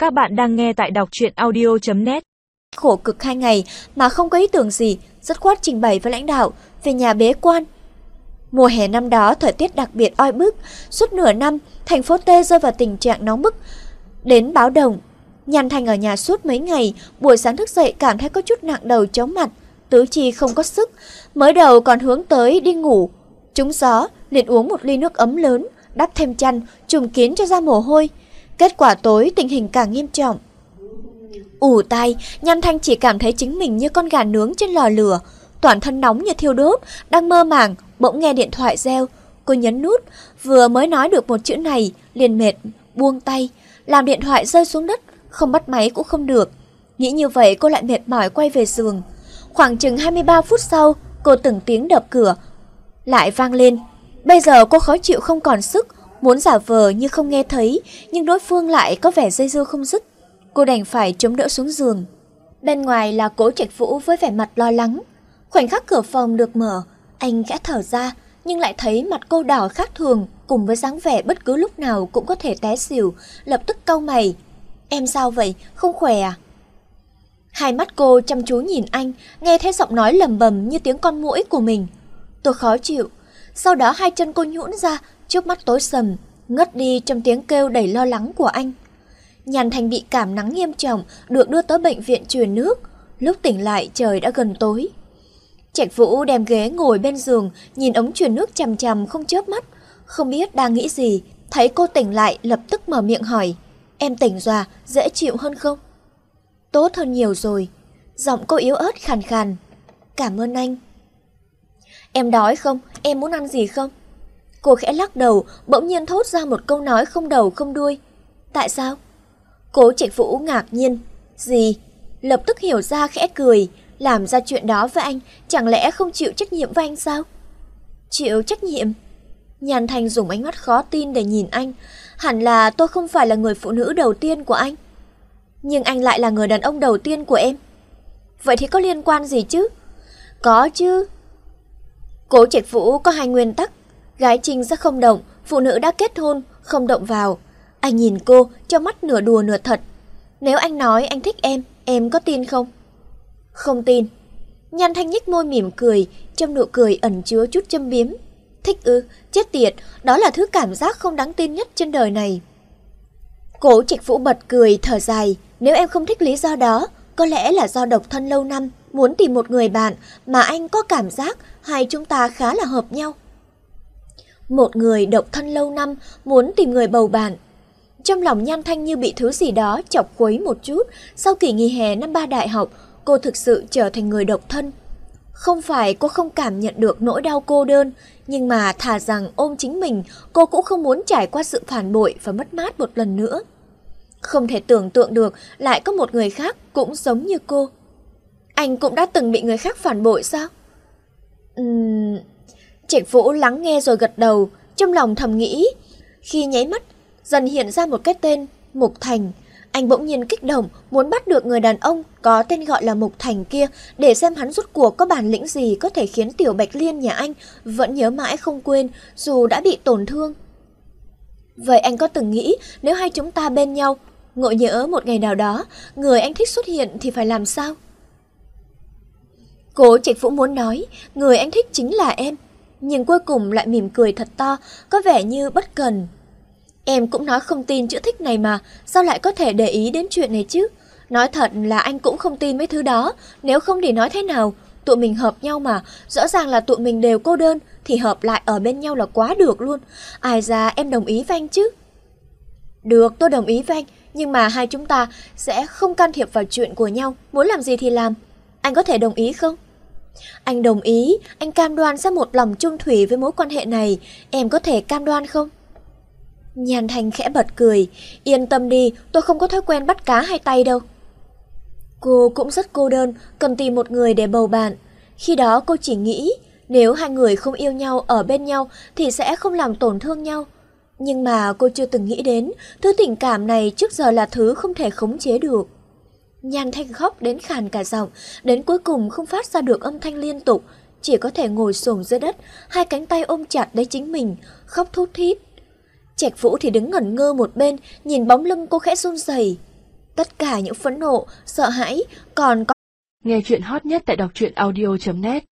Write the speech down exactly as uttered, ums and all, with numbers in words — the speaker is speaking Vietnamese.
Các bạn đang nghe tại đọc truyện audio chấm net. Khổ cực hai ngày mà không có ý tưởng gì, dứt khoát trình bày với lãnh đạo về nhà bế quan. Mùa hè năm đó thời tiết đặc biệt oi bức, suốt nửa năm thành phố T rơi vào tình trạng nóng bức đến báo động. Nhan Thành ở nhà suốt mấy ngày, buổi sáng thức dậy cảm thấy có chút nặng đầu chóng mặt, tứ chi không có sức, mới đầu còn hướng tới đi ngủ. Trúng gió, liền uống một ly nước ấm lớn, đắp thêm chăn, trùm kín cho ra mồ hôi. Kết quả tối tình hình càng nghiêm trọng. Ù tai, Nhan Thanh chỉ cảm thấy chính mình như con gà nướng trên lò lửa, toàn thân nóng như thiêu đốt, đang mơ màng, bỗng nghe điện thoại reo. Cô nhấn nút, vừa mới nói được một chữ này, liền mệt, buông tay, làm điện thoại rơi xuống đất, không bắt máy cũng không được. Nghĩ như vậy cô lại mệt mỏi quay về giường. Khoảng chừng hai mươi ba phút sau, cô từng tiếng đập cửa lại vang lên. Bây giờ cô khó chịu không còn sức, muốn giả vờ như không nghe thấy, nhưng đối phương lại có vẻ dây dưa không dứt. Cô đành phải chống đỡ xuống giường. Bên ngoài là Cố Trạch Vũ với vẻ mặt lo lắng. Khoảnh khắc cửa phòng được mở, anh khẽ thở ra, nhưng lại thấy mặt cô đỏ khác thường, cùng với dáng vẻ bất cứ lúc nào cũng có thể té xỉu, lập tức cau mày. Em sao vậy, không khỏe à? Hai mắt cô chăm chú nhìn anh, nghe thấy giọng nói lầm bầm như tiếng con muỗi của mình. Tôi khó chịu. Sau đó hai chân cô nhũn ra, trước mắt tối sầm, ngất đi trong tiếng kêu đầy lo lắng của anh. Nhan Thành bị cảm nắng nghiêm trọng, được đưa tới bệnh viện truyền nước. Lúc tỉnh lại trời đã gần tối. Trạch Vũ đem ghế ngồi bên giường, nhìn ống truyền nước chằm chằm không chớp mắt, không biết đang nghĩ gì. Thấy cô tỉnh lại lập tức mở miệng hỏi, em tỉnh rồi, dễ chịu hơn không? Tốt hơn nhiều rồi. Giọng cô yếu ớt khàn khàn. Cảm ơn anh. Em đói không? Em muốn ăn gì không? Cô khẽ lắc đầu, bỗng nhiên thốt ra một câu nói không đầu không đuôi. Tại sao? Cố Trạch Vũ ngạc nhiên. Gì? Lập tức hiểu ra khẽ cười. Làm ra chuyện đó với anh, chẳng lẽ không chịu trách nhiệm với anh sao? Chịu trách nhiệm? Nhan Thành dùng ánh mắt khó tin để nhìn anh. Hẳn là tôi không phải là người phụ nữ đầu tiên của anh. Nhưng anh lại là người đàn ông đầu tiên của em. Vậy thì có liên quan gì chứ? Có chứ. Cố Trạch Vũ có hai nguyên tắc. Gái trinh sẽ không động, phụ nữ đã kết hôn, không động vào. Anh nhìn cô, trong mắt nửa đùa nửa thật. Nếu anh nói anh thích em, em có tin không? Không tin. Nhan Thanh nhếch môi mỉm cười, trong nụ cười ẩn chứa chút châm biếm. Thích ư, chết tiệt, đó là thứ cảm giác không đáng tin nhất trên đời này. Cố Trạch Vũ bật cười, thở dài. Nếu em không thích lý do đó, có lẽ là do độc thân lâu năm, muốn tìm một người bạn mà anh có cảm giác hai chúng ta khá là hợp nhau. Một người độc thân lâu năm muốn tìm người bầu bạn. Trong lòng Nhan Thanh như bị thứ gì đó chọc khuấy một chút. Sau kỳ nghỉ hè năm ba đại học, cô thực sự trở thành người độc thân. Không phải cô không cảm nhận được nỗi đau cô đơn, nhưng mà thà rằng ôm chính mình, cô cũng không muốn trải qua sự phản bội và mất mát một lần nữa. Không thể tưởng tượng được lại có một người khác cũng giống như cô. Anh cũng đã từng bị người khác phản bội sao? Uhm... Trạch Vũ lắng nghe rồi gật đầu, trong lòng thầm nghĩ. Khi nháy mắt, dần hiện ra một cái tên, Mục Thành. Anh bỗng nhiên kích động, muốn bắt được người đàn ông có tên gọi là Mục Thành kia, để xem hắn rốt cuộc có bản lĩnh gì có thể khiến Tiểu Bạch Liên nhà anh vẫn nhớ mãi không quên, dù đã bị tổn thương. Vậy anh có từng nghĩ nếu hai chúng ta bên nhau, ngộ nhỡ một ngày nào đó, người anh thích xuất hiện thì phải làm sao? Cố Trạch Vũ muốn nói, người anh thích chính là em, nhưng cuối cùng lại mỉm cười thật to, có vẻ như bất cần. Em cũng nói không tin chữ thích này mà, sao lại có thể để ý đến chuyện này chứ? Nói thật là anh cũng không tin mấy thứ đó, nếu không thì nói thế nào? Tụi mình hợp nhau mà, rõ ràng là tụi mình đều cô đơn, thì hợp lại ở bên nhau là quá được luôn. Ai ra em đồng ý với anh chứ? Được, tôi đồng ý với anh, nhưng mà hai chúng ta sẽ không can thiệp vào chuyện của nhau, muốn làm gì thì làm. Anh có thể đồng ý không? Anh đồng ý, anh cam đoan sẽ một lòng chung thủy với mối quan hệ này, em có thể cam đoan không? Nhan Thành khẽ bật cười, yên tâm đi, tôi không có thói quen bắt cá hai tay đâu. Cô cũng rất cô đơn, cần tìm một người để bầu bạn. Khi đó cô chỉ nghĩ, nếu hai người không yêu nhau ở bên nhau thì sẽ không làm tổn thương nhau. Nhưng mà cô chưa từng nghĩ đến, thứ tình cảm này trước giờ là thứ không thể khống chế được. Nhan Thanh khóc đến khàn cả giọng, đến cuối cùng không phát ra được âm thanh liên tục, chỉ có thể ngồi xổm dưới đất, hai cánh tay ôm chặt lấy chính mình, khóc thút thít. Trạch Vũ thì đứng ngẩn ngơ một bên, nhìn bóng lưng cô khẽ run rẩy. Tất cả những phẫn nộ, sợ hãi, còn có Nghe chuyện hot nhất tại đọc truyện audio chấm net.